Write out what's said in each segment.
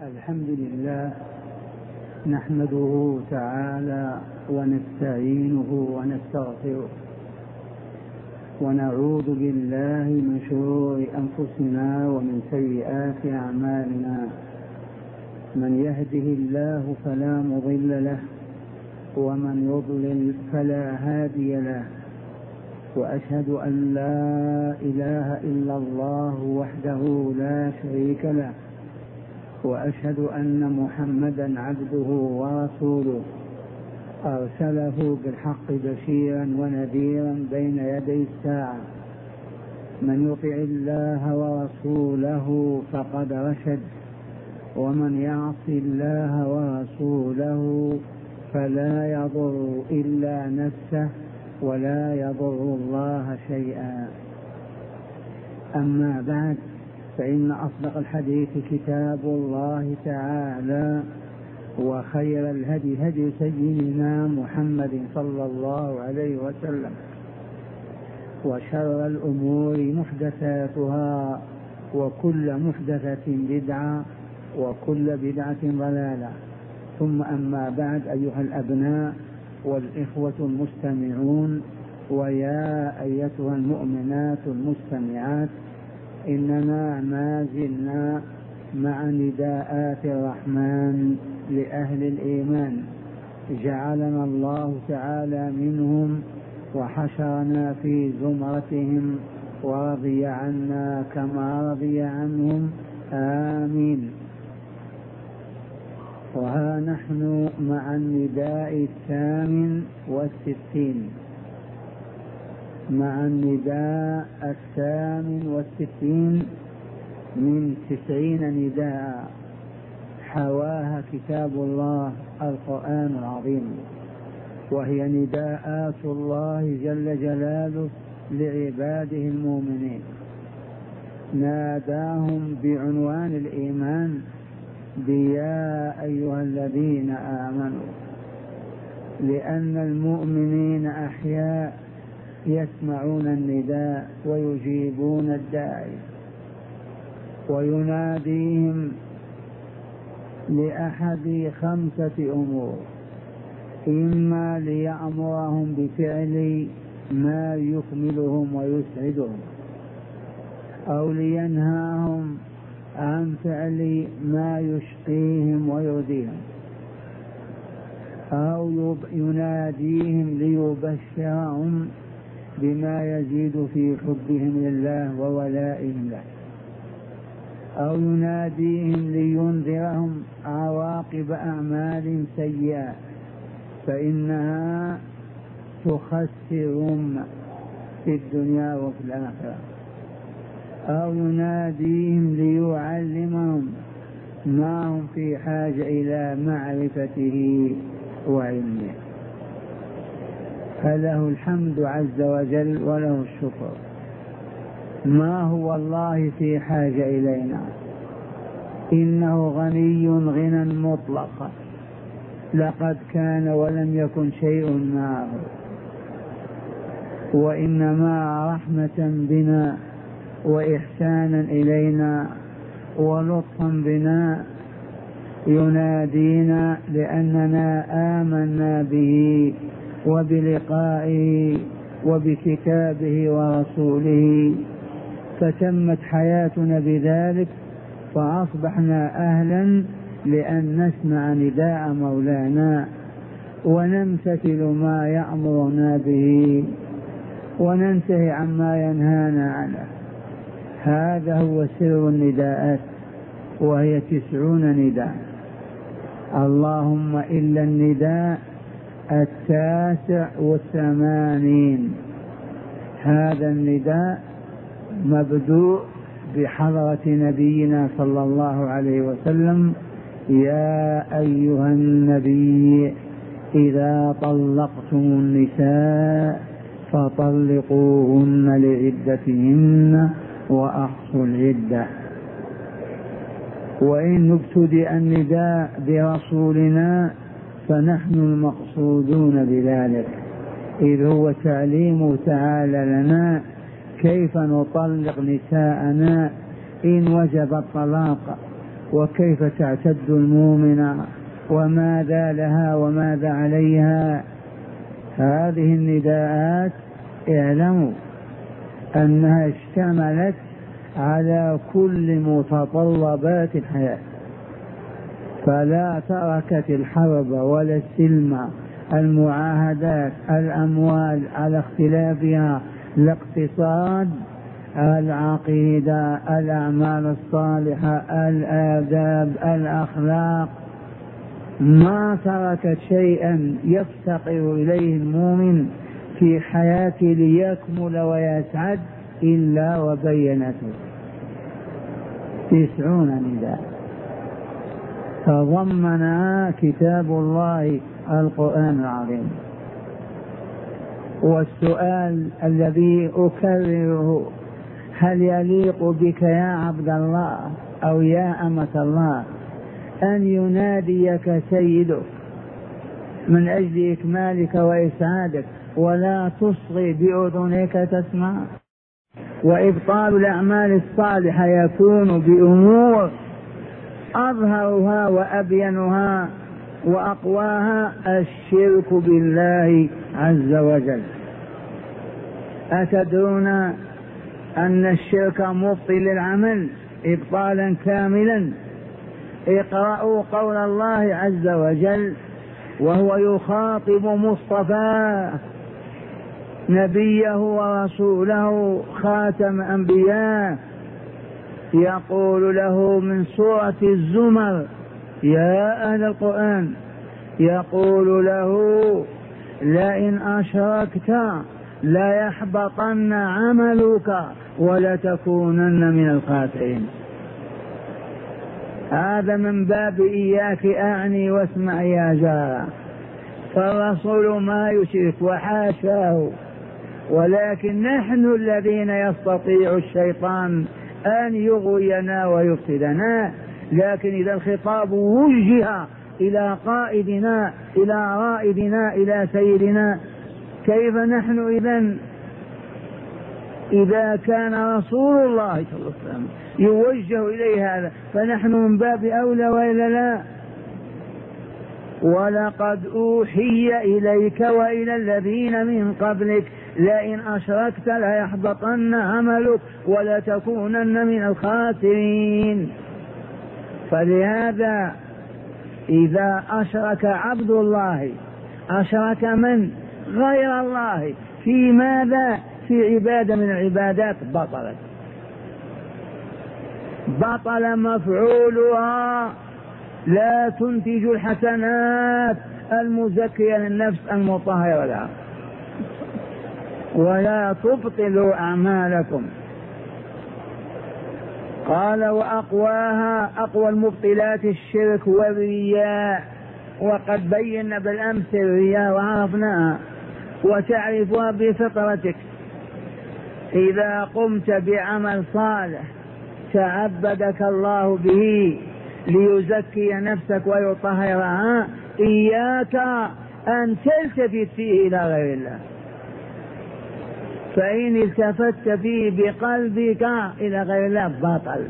الحمد لله نحمده تعالى ونستعينه ونستغفره ونعوذ بالله من شرور أنفسنا ومن سيئات أعمالنا. من يهده الله فلا مضل له ومن يضلل فلا هادي له، وأشهد أن لا إله إلا الله وحده لا شريك له، وأشهد أن محمدا عبده ورسوله أرسله بالحق بشيرا ونذيرا بين يدي الساعة. من يطع الله ورسوله فقد رشد، ومن يعص الله ورسوله فلا يضر إلا نفسه ولا يضر الله شيئا. أما بعد، فإن أصدق الحديث كتاب الله تعالى، وخير الهدي هدي سيدنا محمد صلى الله عليه وسلم، وشر الأمور محدثاتها، وكل محدثة بدعة، وكل بدعة ضلالة. ثم أما بعد، أيها الأبناء والإخوة المستمعون، ويا أيتها المؤمنات المستمعات، إننا ما زلنا مع نداءات الرحمن لأهل الإيمان، جعلنا الله تعالى منهم وحشرنا في زمرتهم ورضي عنا كما رضي عنهم، آمين. وها نحن مع النداء 68، مع النداء 68 من 90 نداء حواها كتاب الله القرآن العظيم، وهي نداءات الله جل جلاله لعباده المؤمنين. ناداهم بعنوان الإيمان بيا أيها الذين آمنوا، لأن المؤمنين أحياء يسمعون النداء ويجيبون الداعي، ويناديهم لأحد 5 أمور: إما ليأمرهم بفعل ما يكملهم ويسعدهم، أو لينهاهم عن فعل ما يشقيهم ويؤذيهم، أو يناديهم ليبشرهم بما يزيد في حبهم لله وولائهم له، أو يناديهم لينذرهم عواقب أعمال سيئة فإنها تخسرهم في الدنيا وفي الآخرة، أو يناديهم ليعلمهم ما هم في حاجة إلى معرفته وعلمه. فله الحمد عز وجل وله الشكر. ما هو الله في حاجة إلينا، إنه غني غنى مطلقا، لقد كان ولم يكن شيء معه، وإنما رحمة بنا وإحسانا إلينا ولطفا بنا ينادينا لأننا آمنا به وبلقائه وبكتابه ورسوله، فتمت حياتنا بذلك، فأصبحنا أهلا لأن نسمع نداء مولانا ونمتثل ما يأمرنا به وننتهي عما ينهانا عنه. هذا هو سر النداءات، وهي 90 نداء. اللهم إلا النداء 89. هذا النداء مبدوء بحضرة نبينا صلى الله عليه وسلم: يا أيها النبي إذا طلقتم النساء فطلقوهن لعدتهن وأحصوا العدة. وإن ابتدأ النداء برسولنا فنحن المقصودون بذلك، إذ هو تعليم تعالى لنا كيف نطلق نساءنا إن وجب الطلاق، وكيف تعتد المؤمنة وماذا لها وماذا عليها. هذه النداءات اعلموا أنها اشتملت على كل متطلبات الحياة، فلا تركت الحرب ولا السلم، المعاهدات، الأموال على اختلافها، الاقتصاد، العقيدة، الأعمال الصالحة، الآداب، الأخلاق، ما تركت شيئا يفتقر إليه المؤمن في حياته ليكمل ويسعد إلا وبينته 90 نداء تضمنها كتاب الله القرآن العظيم. والسؤال الذي أكرره: هل يليق بك يا عبد الله أو يا أمة الله أن يناديك سيدك من أجل إكمالك وإسعادك ولا تصغي بأذنيك تسمع؟ وإبطال الأعمال الصالحة يكون بأمور أظهرها وأبينها وأقواها الشرك بالله عز وجل. أتدرون أن الشرك مبطل للعمل إبطالا كاملا؟ اقرأوا قول الله عز وجل وهو يخاطب مصطفاه نبيه ورسوله خاتم أنبياء، يقول له من سورة الزمر: يا أهل القرآن، يقول له: لئن أشركت ليحبطن عملك ولتكونن من الخاسرين. هذا من باب إياك أعني واسمع يا جار، فالرسول ما يشرك وحاشاه، ولكن نحن الذين يستطيع الشيطان أن يغوينا ويفسدنا. لكن إذا الخطاب وجه إلى قائدنا، إلى رائدنا، إلى سيدنا، كيف نحن إذا كان رسول الله صلى الله عليه وسلم يوجه إليه هذا فنحن من باب أولى وإلا لا؟ ولقد أوحي إليك وإلى الذين من قبلك لئن أشركت ليحبطن عملك ولتكونن من الخاسرين. فلهذا إذا أشرك عبد الله أشرك من غير الله في ماذا؟ في عبادة من العبادات بطلت، بطل مفعولها، لا تنتج الحسنات المزكية للنفس المطهرة لها، ولا تبطلوا أعمالكم. قال وأقواها، أقوى المبطلات الشرك والرياء، وقد بينا بالأمس الرياء وعرفناها وتعرفها بفطرتك. إذا قمت بعمل صالح تعبدك الله به ليزكي نفسك ويطهرها، إياك أن تلتفت فيه إلى غير الله، فإن التفت فيه بقلبك إلى غير الله بطل.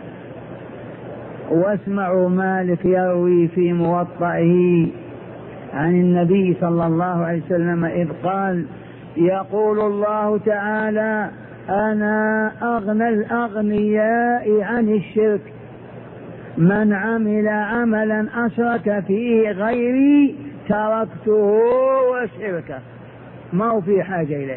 واسمعوا مالك يروي في موطئه عن النبي صلى الله عليه وسلم إذ قال: يقول الله تعالى: أنا أغنى الأغنياء عن الشرك، من عمل عملا أشرك فيه غيري تركته وشركه. ما هو في حاجة إليه.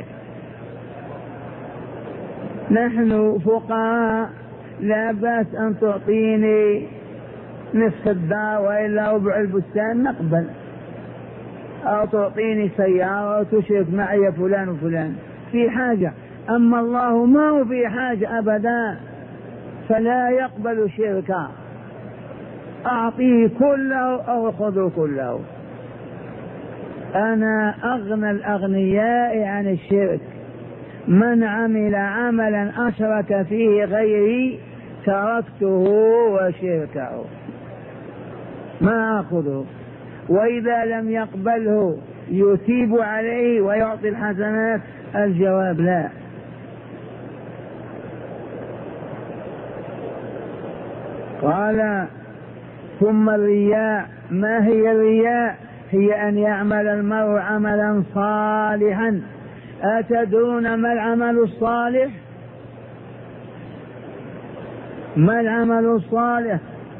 نحن فقراء، لا بأس أن تعطيني نصف الدار وإلا ربع البستان نقبل، أو تعطيني سيارة وتشرك معي فلان وفلان، في حاجة. أما الله ما هو في حاجة أبدا، فلا يقبل شركا. أعطيه كله أو خذوا كله. أنا أغنى الأغنياء عن الشرك، من عمل عملا أشرك فيه غيري تركته وشركه، ما أخذه. وإذا لم يقبله يثيب عليه ويعطي الحسنات؟ الجواب لا. قال ثم الرياء. ما هي الرياء؟ هي أن يعمل المرء عملا صالحا. أتدرون ما العمل الصالح؟ ما العمل الصالح؟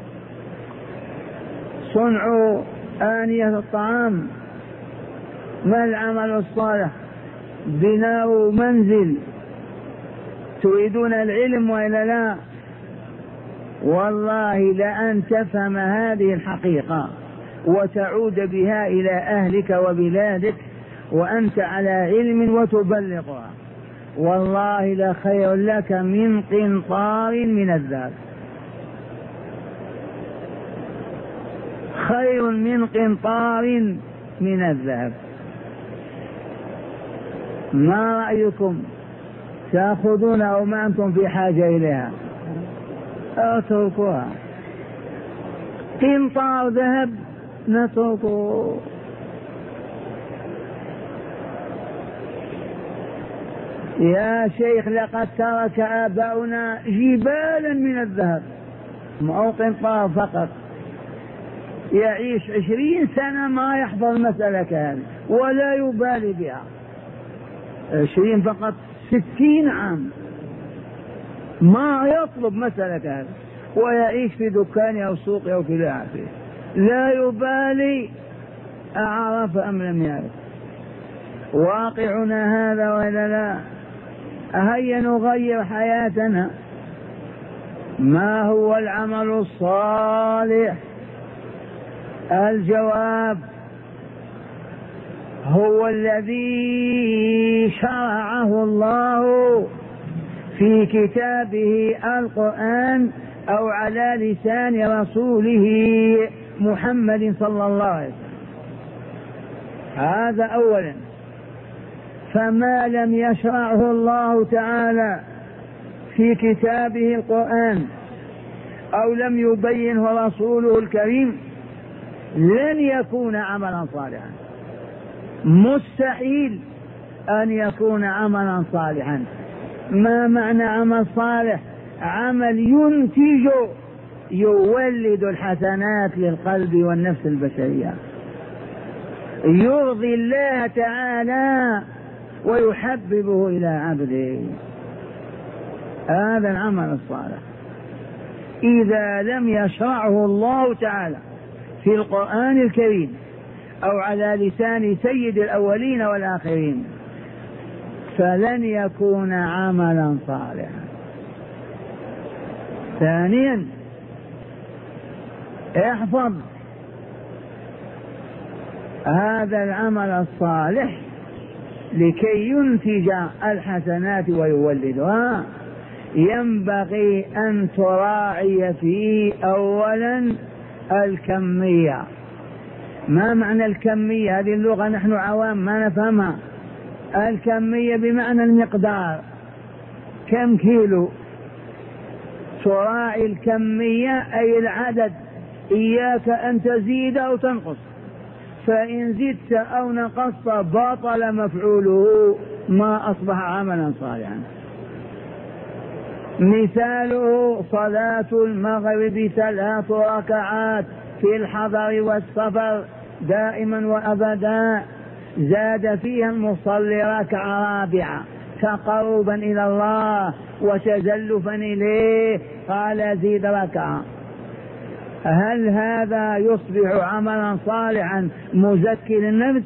صنع آنية الطعام. ما العمل الصالح؟ بناء منزل. تريدون العلم وإلا لا؟ والله لأن تفهم هذه الحقيقة وتعود بها إلى أهلك وبلادك وأنت على علم وتبلغها، والله لخير لك من قنطار من الذهب، خير من قنطار من الذهب. ما رأيكم؟ تأخذون أو ما أنتم في حاجة إليها؟ اتركوها. قنطار ذهب نتركه. يا شيخ لقد ترك آباؤنا جبالا من الذهب، أو قنطار فقط، يعيش 20 سنة ما يحفظ المسألة كاملة ولا يبالي بها. 20 فقط، 60 عام ما يطلب مسألة كاملة، ويعيش في دكانه أو سوقه أو في لعبه لا يبالي أعرف أم لم يعرف. واقعنا هذا ولا لا؟ هيا نغير حياتنا. ما هو العمل الصالح؟ الجواب هو الذي شرعه الله في كتابه القرآن أو على لسان رسوله محمد صلى الله عليه وسلم. هذا أولا. فما لم يشرعه الله تعالى في كتابه القرآن أو لم يبينه رسوله الكريم لن يكون عملا صالحا. مستحيل أن يكون عملا صالحا. ما معنى عمل صالح؟ عمل ينتج يولد الحسنات للقلب والنفس البشرية، يرضي الله تعالى ويحببه إلى عبده. هذا العمل الصالح. إذا لم يشرعه الله تعالى في القرآن الكريم أو على لسان سيد الأولين والآخرين فلن يكون عملا صالحا. ثانيا احفظ هذا العمل الصالح لكي ينتج الحسنات ويولدها ينبغي أن تراعي فيه أولا الكمية. ما معنى الكمية؟ هذه اللغة نحن عوام ما نفهمها. الكمية بمعنى المقدار، كم كيلو. تراعي الكمية أي العدد، إياك أن تزيد أو تنقص، فإن زدت أو نقصت بطل مفعوله ما أصبح عملا صالحا. مثاله صلاة المغرب 3 ركعات في الحضر والسفر دائما وأبدا، زاد فيها المصلي ركعة رابعة تقربا إلى الله وتزلفا إليه، قال زيد ركعة. هل هذا يصبح عملا صالحا مزكي للنفس؟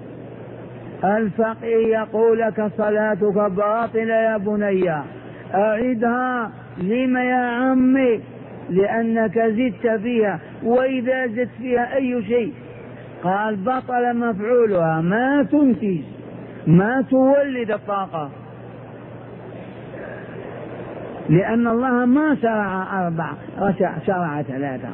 الفقيه يقول لك صلاتك باطلة يا بني، أعدها. لم يا عمي؟ لأنك زدت فيها. وإذا زدت فيها أي شيء؟ قال بطل مفعولها، ما تنتج، ما تولد الطاقة، لأن الله ما شرع 4 شرع 3.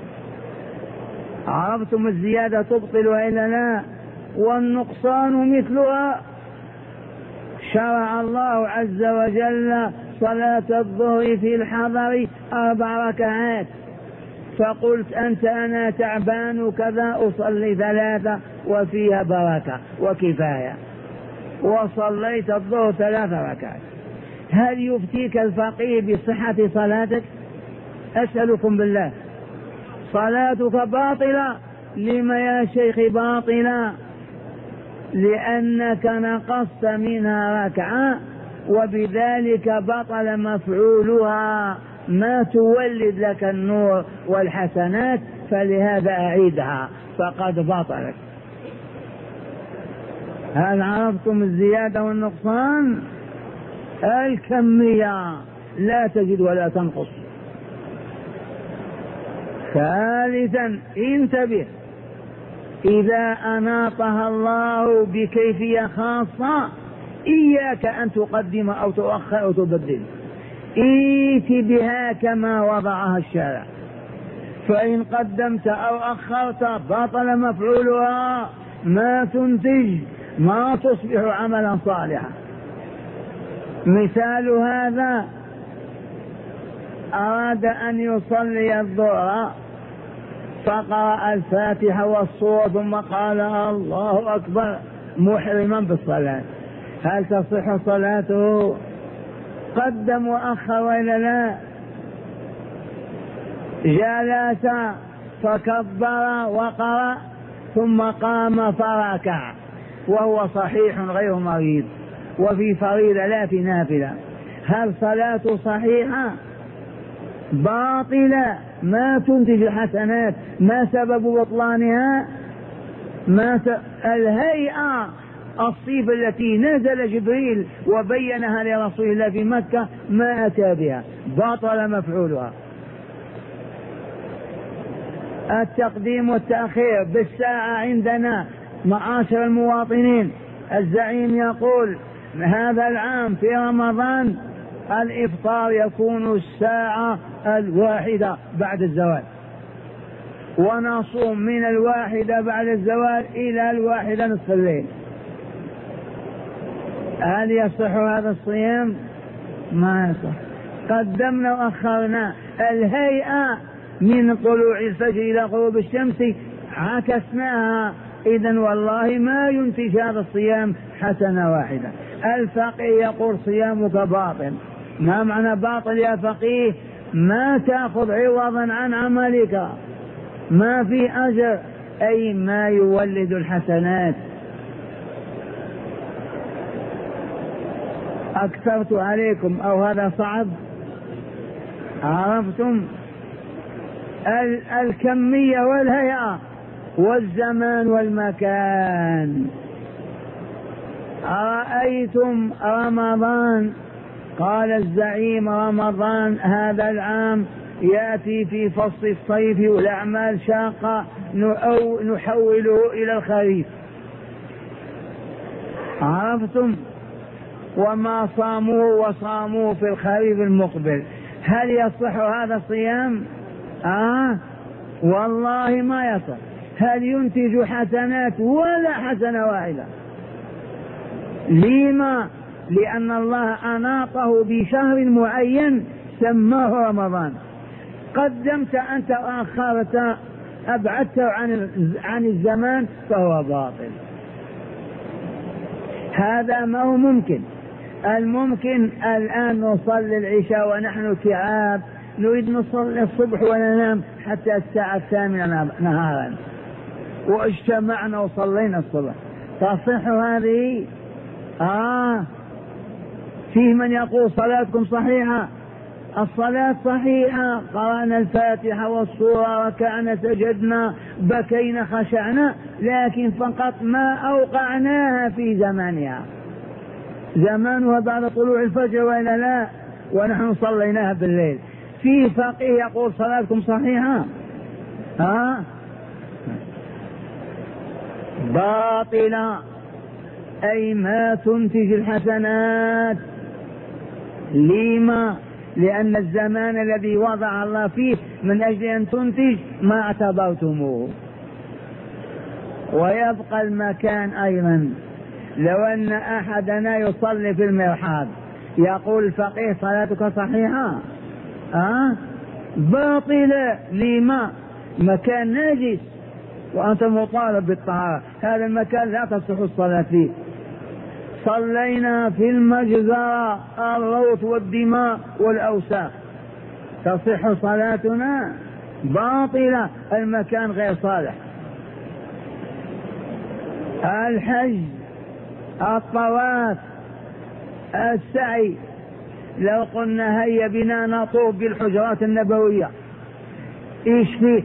عرفتم الزيادة تبطل وإلا لا؟ والنقصان مثلها. شرع الله عز وجل صلاة الظهر في الحضر 4 ركعات، فقلت أنا تعبان وكذا أصلي 3 وفيها بركة وكفاية، وصليت الظهر 3 ركعات. هل يفتيك الفقيه بصحة صلاتك؟ أسألكم بالله، صلاتك باطلة. لما يا شيخ باطلة؟ لأنك نقصت منها ركعة وبذلك بطل مفعولها، ما تولد لك النور والحسنات، فلهذا أعيدها فقد بطلت. هل عرفتم الزيادة والنقصان؟ الكمية لا تزيد ولا تنقص. ثالثا انتبه، إذا أناطها الله بكيفية خاصة إياك أن تقدم أو تؤخر أو تبدل، ائت بها كما وضعها الشارع، فإن قدمت أو أخرت بطل مفعولها، ما تنتج، ما تصبح عملا صالحا. مثال هذا: أراد أن يصلي الظهر فقرأ الفاتحة والصور ثم قال الله أكبر محرما بالصلاة، هل تصح صلاته؟ قدم وأخر وإلا لا؟ جلس فكبر وقرأ ثم قام فركع وهو صحيح غير مريض وفي فريضة لا في نافلة، هل صلاته صحيحة؟ باطلة، ما تنتج الحسنات. ما سبب بطلانها؟ الهيئة، الصفة التي نزل جبريل وبينها لرسول الله في مكة ما أتى بها، بطل مفعولها. التقديم والتأخير بالساعة عندنا معاشر المواطنين، الزعيم يقول هذا العام في رمضان الإفطار يكون الساعة 1 بعد الزوال، ونصوم من 1 بعد الزوال إلى 1 نصف الليل. هل يصح هذا الصيام؟ ما يصح. قدمنا وأخرنا الهيئة من طلوع الفجر إلى غروب الشمس عكسناها، إذن والله ما ينتج هذا الصيام حسنة واحدة. الفقيه يقول صيامك باطل. ما معنى باطل يا فقيه؟ ما تأخذ عوضا عن عملك، ما في أجر، أي ما يولد الحسنات. أكثرت عليكم أو هذا صعب؟ عرفتم؟ الكمية والهيئة والزمان والمكان. أرأيتم رمضان؟ قال الزعيم رمضان هذا العام يأتي في فصل الصيف والأعمال شاقة أو نحوله إلى الخريف. عرفتم؟ وما صاموه وصاموه في الخريف المقبل، هل يصح هذا الصيام؟ والله ما يصح. هل ينتج حسنات؟ ولا حسنة واحدة. لما؟ لأن الله أناطه بشهر معين سماه رمضان، قدمت أنت وأخرت أبعدت عن الزمان فهو باطل. هذا ما هو ممكن. الممكن الآن نصلي العشاء ونحن تعاب، نريد نصلي الصبح وننام حتى الساعة 8 نهارا، واجتمعنا وصلينا الصبح، تصح هذه؟ فيه من يقول صلاتكم صحيحة. الصلاة صحيحة، قرأنا الفاتحة والسورة ركعنا سجدنا بكينا خشعنا، لكن فقط ما أوقعناها في زمانها، زمانها بعد طلوع الفجر وإلا لا، ونحن صليناها بالليل. في فقيه يقول صلاتكم صحيحة، باطلة، أي ما تنتج الحسنات. لما؟ لأن الزمان الذي وضع الله فيه من أجل أن تنتج ما اعتبرتموه. ويبقى المكان أيضا. لو أن أحدنا يصلي في المرحاض يقول الفقيه صلاتك صحيحة؟ باطلة. لما؟ مكان نجس وأنت مطالب بالطهارة، هذا المكان لا تصح الصلاة فيه. صلينا في المجزرة، الروث والدماء والأوساخ، تصح صلاتنا؟ باطلة، المكان غير صالح. الحج، الطواف، السعي، لو قلنا هيا بنا نطوف بالحجرات النبوية ايش فيه؟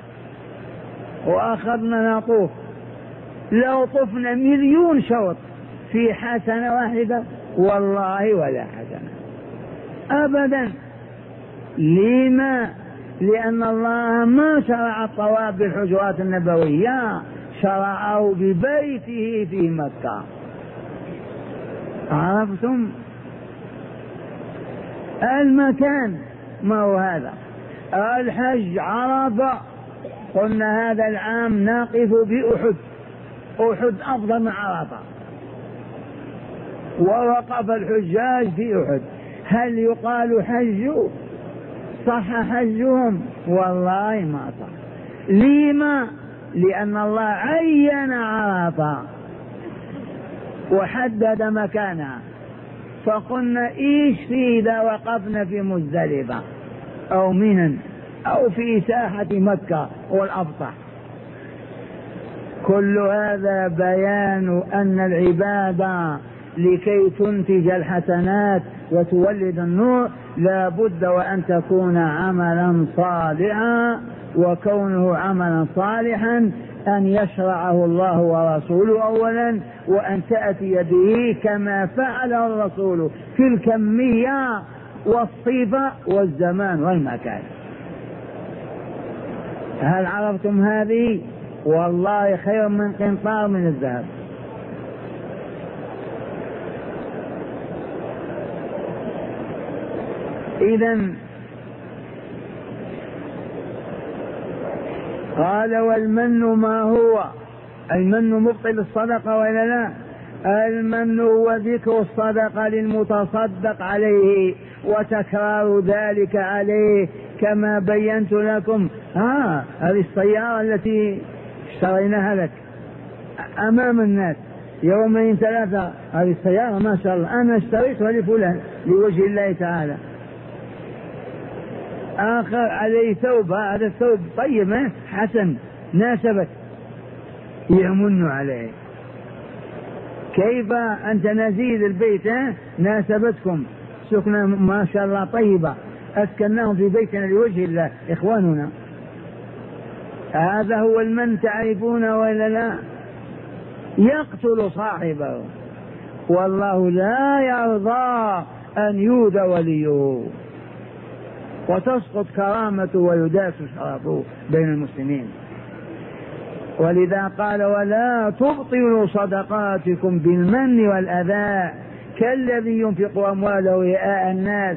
واخذنا نطوف، لو طفنا 1,000,000 شوط في حسنة واحدة؟ والله ولا حسنة أبدا. لما؟ لأن الله ما شرع الطواف بالحجرات النبوية، شرعه ببيته في مكة. عرفتم؟ المكان ما هو هذا. الحج عرفة، قلنا هذا العام نقف بأحد، أحد أفضل من عرفة، ووقف الحجاج في أحد. هل يقال حجوا؟ صح حجهم؟ والله ما صح. لما؟ لأن الله عين عرفة وحدد مكانها، فقلنا ايش في إذا وقفنا في مزدلفة أو منى أو في ساحة مكة والأبطح؟ كل هذا بيان أن العبادة لكي تنتج الحسنات وتولد النور لا بد وأن تكون عملا صالحا، وكونه عملا صالحا أن يشرعه الله ورسوله أولا، وأن تأتي به كما فعله الرسول في الكمية والصفة والزمان والمكان. هل عرفتم هذه؟ والله خير من قنطار من الذهب. إذن قال والمن ما هو؟ المن مبطل الصدقة ولا لا؟ المن هو ذكر الصدقة للمتصدق عليه وتكرار ذلك عليه، كما بينت لكم. هذه السيارة التي اشتريناها لك أمام الناس يومين ثلاثة، هذه السيارة ما شاء الله أنا اشتريتها لفلان لوجه الله تعالى. آخر عليه ثوب، هذا الثوب طيب حسن ناسبك، يمن عليه. كيف أنت نزيل البيت ناسبتكم سكنة ما شاء الله طيبة، أسكناهم في بيتنا لوجه الله إخواننا. هذا هو المن، تعرفون ولا لا؟ يقتل صاحبه، والله لا يرضى أن يودى وليه وتسقط كرامته ويداس شرفه بين المسلمين. ولذا قال ولا تبطلوا صدقاتكم بالمن والأذى كالذي ينفق أمواله رئاء الناس.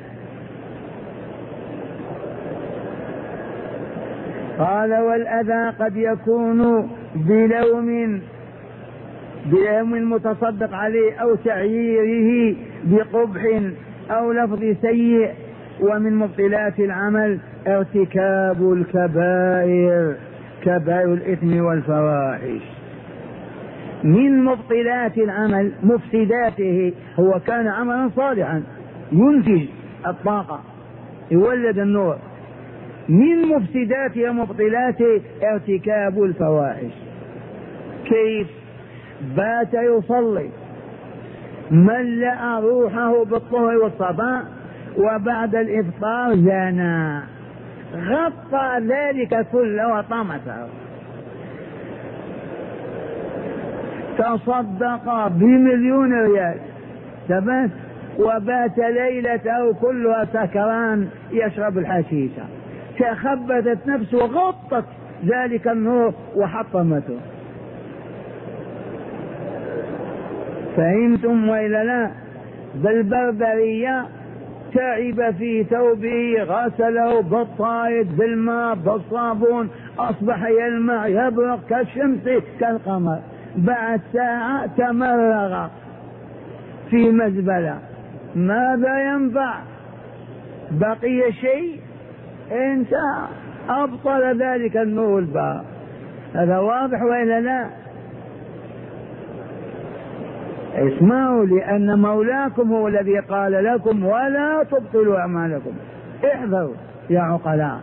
قال والأذى قد يكون بلوم المتصدق عليه أو تعييره بقبح أو لفظ سيء. ومن مبطلات العمل ارتكاب الكبائر، كبائر الإثم والفواحش. من مبطلات العمل مفسداته، هو كان عملا صالحا ينتج الطاقة يولد النور، من مفسداته ومبطلاته ارتكاب الفواحش. كيف؟ بات يصلي ملأ روحه بالطهر والصفاء، وبعد الإفطار زنا، غطى ذلك كله وطمسه، تصدق ب1,000,000 ريال ثبت، وبات ليلته كلها سكران يشرب الحشيشة، تخبثت نفسه وغطت ذلك النور وحطمته. فهمتم وإلا لا؟ بالبربرية تعب في ثوبه، غسله بالطايد بالماء بالصابون، أصبح يلمع يبرق كالشمس كالقمر، بعد ساعة تمرغ في مزبلة. ماذا ينفع؟ بقي شيء؟ انتهى، أبطل ذلك النور الباق. هذا واضح وإلا لا؟ اسمعوا، لأن مولاكم هو الذي قال لكم ولا تبطلوا أعمالكم. احذروا. يا عقلاء.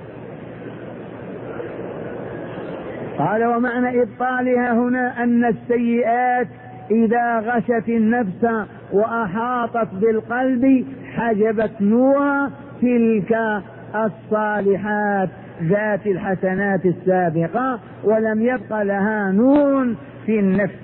قال ومعنى إبطالها هنا أن السيئات إذا غشت النفس وأحاطت بالقلب حجبت نور تلك الصالحات ذات الحسنات السابقة، ولم يبق لها نور في النفس.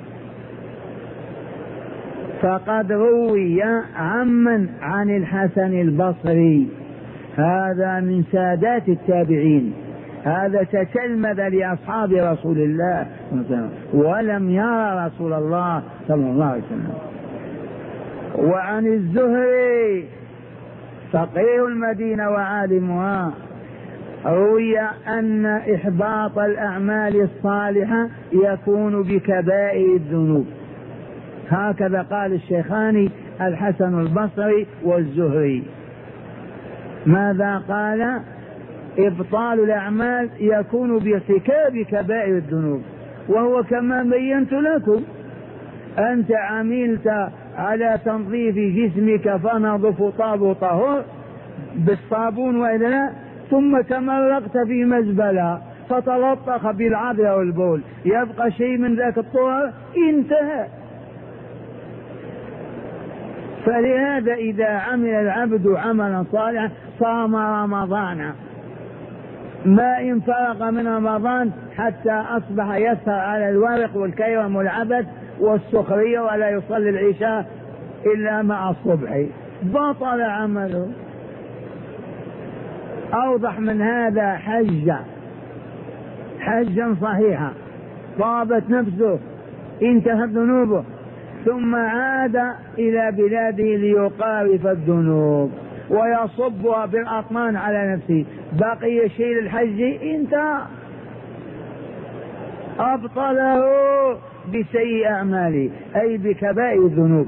فقد روي عن الحسن البصري، هذا من سادات التابعين، هذا تتلمذ لأصحاب رسول الله ولم يرى رسول الله صلى الله عليه وسلم. وعن الزهري فقيه المدينة وعالمها روي أن إحباط الأعمال الصالحة يكون بكبائر الذنوب. هكذا قال الشيخان الحسن البصري والزهري. ماذا قال؟ إبطال الأعمال يكون بارتكاب كبائر الذنوب، وهو كما بينت لكم، أنت عملت على تنظيف جسمك فنظف طاب طهور بالصابون وإلا لا، ثم تمرقت في مزبلة فتلطخ بالعذر والبول، يبقى شيء من ذاك الطهر؟ انتهى. فلهذا إذا عمل العبد عملا صالحا صام رمضان، ما إن فرغ من رمضان حتى أصبح يسهر على الورق والكيرم والعبث والسخرية ولا يصلي العشاء إلا مع الصبح، بطل عمله. أوضح من هذا حجا صحيحا، طابت نفسه، انتهت ذنوبه، ثم عاد إلى بلاده ليقارف الذنوب ويصبها بالأطمان على نفسه، بقي شيء الحج انتهى، أبطله بسيء أعماله أي بكبائر الذنوب.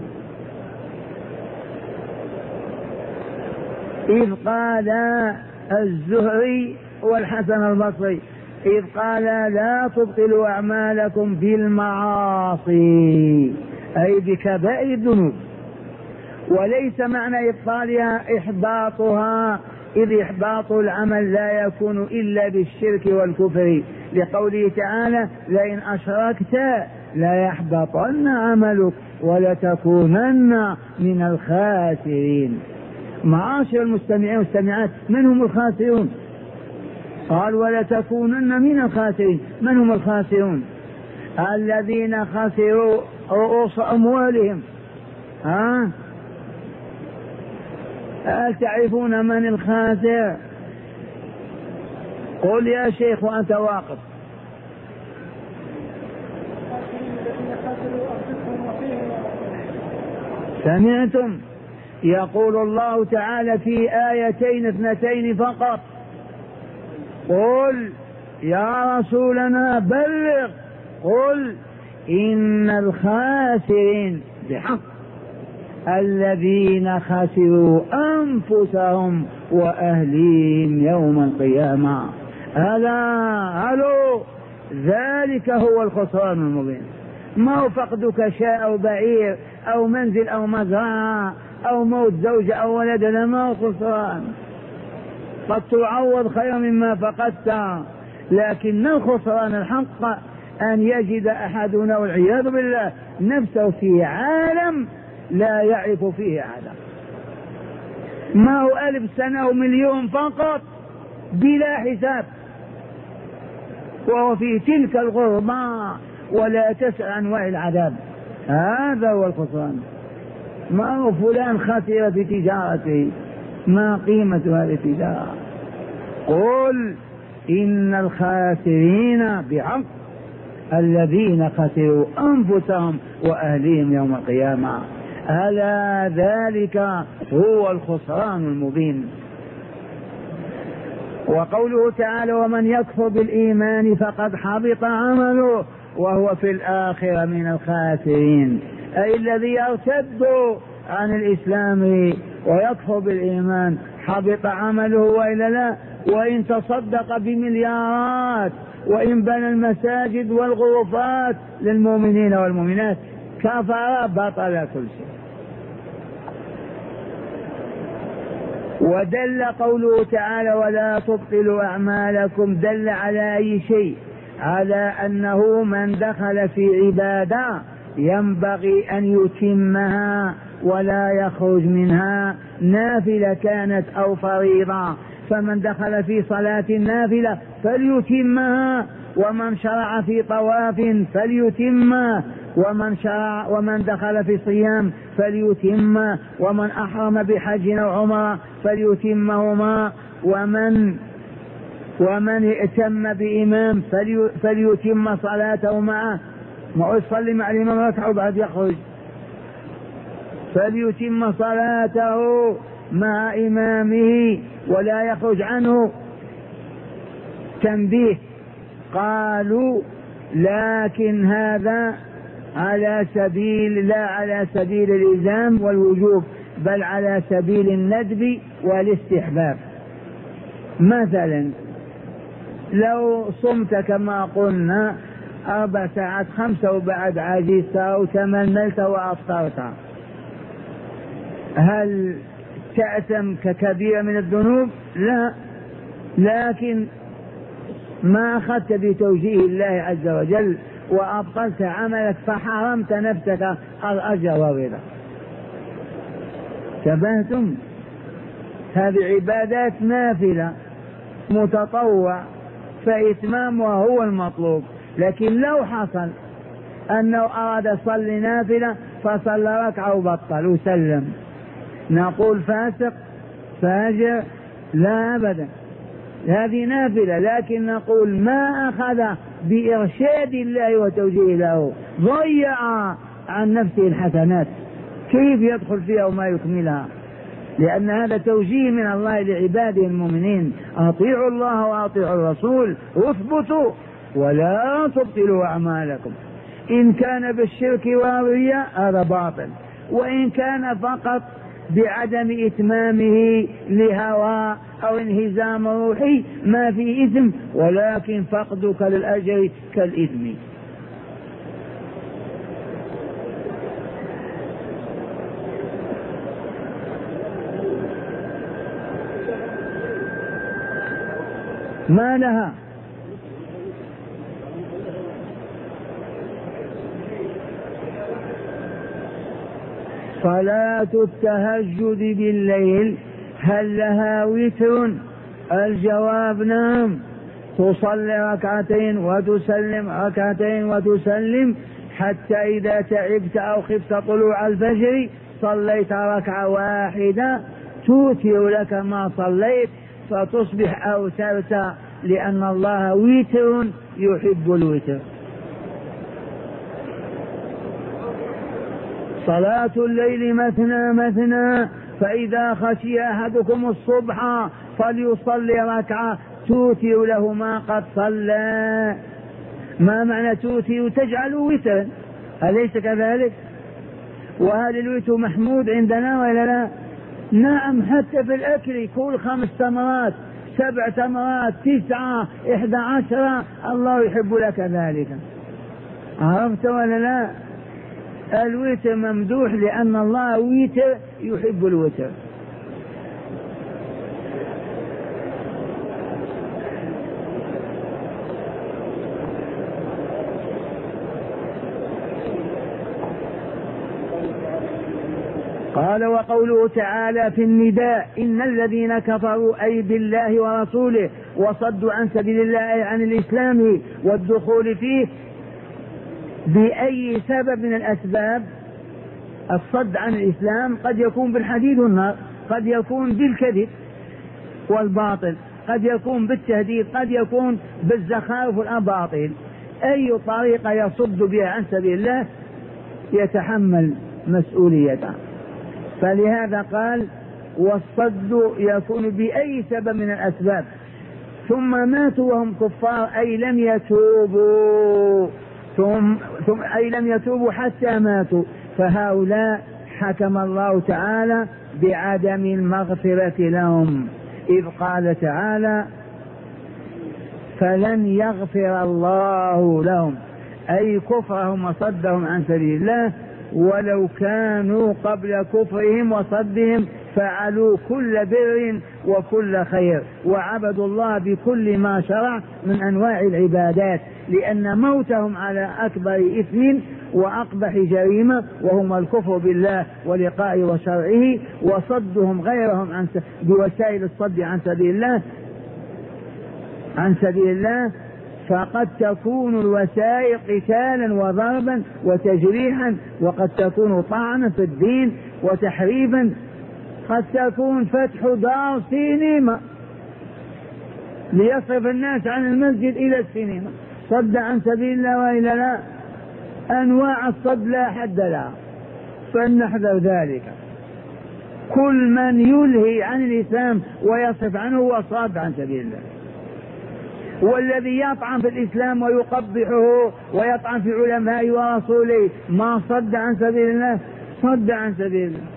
إذ قال الزهري والحسن البصري إذ قال لا تبطلوا أعمالكم بالمعاصي أي بكبائر الذنوب، وليس معنى إبطالها إحباطها، إذ إحباط العمل لا يكون إلا بالشرك والكفر، لقوله تعالى لئن أشركت لا يحبطن عملك ولتكونن من الخاسرين. معاشر المستمعين والمستمعات، من هم الخاسرون؟ قال ولتكونن من الخاسرين. من هم الخاسرون؟ الذين خسروا رؤوس أموالهم. هل تعرفون من الخاسر؟ قل يا شيخ وأنت واقف. سمعتم؟ يقول الله تعالى في آيتين اثنتين فقط، قل يا رسولنا بلغ، قل إن الخاسرين بحق الذين خسروا أنفسهم وأهليهم يوم القيامة. ألا ذلك هو الخسران المبين. ما هو فقدك شاء أو بعير أو منزل أو مزرعة أو موت زوجة أو ولد، ما هو خسران، قد تعوض خيرا مما فقدت. لكن الخسران الحق أن يجد أحدنا والعياذ بالله نفسه في عالم لا يعرف فيه أحدا، ما هو 1000 سنة ومليون فقط بلا حساب، وهو في تلك الغربة ولا تسأل عن أنواع العذاب. هذا هو الخسران. ما هو فلان خسر في تجارته، ما قيمة هذه التجارة؟ قل إن الخاسرين بحق الذين خسروا أنفسهم وأهليهم يوم القيامة. ألا ذلك هو الخسران المبين. وقوله تعالى ومن يكفر بالإيمان فقد حبط عمله وهو في الآخرة من الخاسرين، أي الذي يرتد عن الإسلام ويكفر بالإيمان حبط عمله وإلا لا. وإن تصدق بمليارات وإن بنى المساجد والغرفات للمؤمنين والمؤمنات كفر، بطل كل شيء. ودل قوله تعالى ولا تبطلوا أعمالكم دل على أي شيء؟ على أنه من دخل في عبادة ينبغي أن يتمها ولا يخرج منها، نافلة كانت أو فريضة. فمن دخل في صلاة النافلة فليتمها، ومن شرع في طواف فليتمه، ومن دخل في صيام فليتمه، ومن أحرم بحج أو عمرة فليتمهما، ومن ائتم بإمام فليتم صلاته معه، ما يصلي مع الإمام ركعة وبعد يخرج، فليتم صلاته مع إمامه ولا يخرج عنه. تنبيه، قالوا لكن هذا على سبيل لا على سبيل الإلزام والوجوب، بل على سبيل الندب والاستحباب. مثلا لو صمت كما قلنا 4 ساعات 5 وبعد عجزت أو تمللت وأفطرت، هل تأثم ككبيرة من الذنوب؟ لا، لكن ما أخذت بتوجيه الله عز وجل وأبطلت عملك فحرمت نفسك الأجر والرضا. تبهتم؟ هذه عبادات نافلة متطوع فإتمامها هو المطلوب. لكن لو حصل أنه أراد يصلي نافلة فصلى ركعة وبطل وسلم، نقول فاسق فاجر؟ لا أبدا، هذه نافلة، لكن نقول ما أخذ بإرشاد الله وتوجيه له، ضيع عن نفسه الحسنات، كيف يدخل فيها وما يكملها؟ لأن هذا توجيه من الله لعباده المؤمنين، أطيعوا الله وأطيعوا الرسول واثبتوا ولا تبطلوا أعمالكم. إن كان بالشرك والرياء هذا باطل، وإن كان فقط بعدم إتمامه لهوى أو انهزام روحي ما في إثم، ولكن فقدك للأجر كالإثم. ما لها صلاة التهجد بالليل هل لها وتر؟ الجواب نعم، تصلي ركعتين وتسلم، ركعتين وتسلم، حتى إذا تعبت أو خفت طلوع الفجر صليت ركعة واحدة توتر لك ما صليت فتصبح أوترت، لأن الله وتر يحب الوتر. صلاة الليل مثنى مثنى، فإذا خشي أحدكم الصبح فليصلي ركعة توتر له ما قد صلى. ما معنى توتر؟ تجعل وترا، أليس كذلك؟ وهل الوتر محمود عندنا ولا لا؟ نعم، حتى في الأكل كل 5 تمرات 7 تمرات 9 11 الله يحب لك ذلك. عرفت ولا لا؟ الوتر ممدوح لأن الله وتر يحب الوتر. قال وقوله تعالى في النداء إن الذين كفروا أي بالله ورسوله وصدوا عن سبيل الله أي عن الإسلام والدخول فيه بأي سبب من الأسباب. الصد عن الإسلام قد يكون بالحديد والنار، قد يكون بالكذب والباطل، قد يكون بالتهديد، قد يكون بالزخارف والأباطيل. أي طريقة يصد بها عن سبيل الله يتحمل مسؤوليته. فلهذا قال والصد يكون بأي سبب من الأسباب. ثم ماتوا وهم كفار أي لم يتوبوا، أي لم يتوبوا حتى ماتوا، فهؤلاء حكم الله تعالى بعدم المغفرة لهم، إذ قال تعالى فلن يغفر الله لهم، أي كفرهم وصدهم عن سبيل الله، ولو كانوا قبل كفرهم وصدهم فعلوا كل بر وكل خير وعبدوا الله بكل ما شرع من أنواع العبادات، لأن موتهم على أكبر إثم وأقبح جريمة وهم الكفر بالله ولقائه وشرعه وصدهم غيرهم بوسائل الصد عن سبيل الله فقد تكون الوسائل قتالا وضربا وتجريحا، وقد تكون طعنا في الدين وتحريفا، قد تكون فتح دار سينما ليصرف الناس عن المسجد إلى السينما، صد عن سبيل الله وإلا لا. أنواع الصد لا حد لها، فلنحذر ذلك. كل من يلهي عن الإسلام ويصرف عنه هو صاد عن سبيل الله، والذي يطعن في الإسلام ويقبحه ويطعن في علمائه ورسوله ما صد عن سبيل الله، صد عن سبيل الله.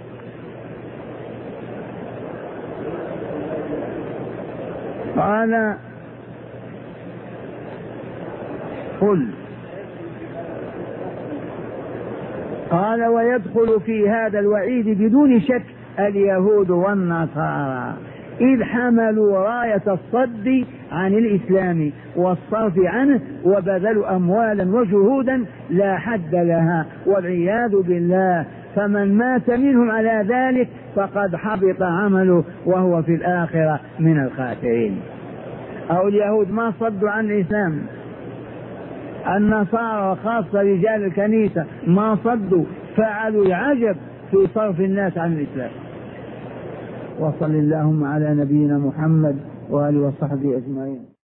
قال ويدخل في هذا الوعيد بدون شك اليهود والنصارى، إذ حملوا راية الصد عن الإسلام والصرف عنه وبذلوا أموالا وجهودا لا حد لها والعياذ بالله، فمن مات منهم على ذلك فقد حبط عمله وهو في الآخرة من الخاسرين. أو اليهود ما صدوا عن الإسلام، النصارى وخاصة رجال الكنيسة ما صدوا، فعلوا العجب في صرف الناس عن الإسلام. وصل اللهم على نبينا محمد وآله وصحبه أجمعين.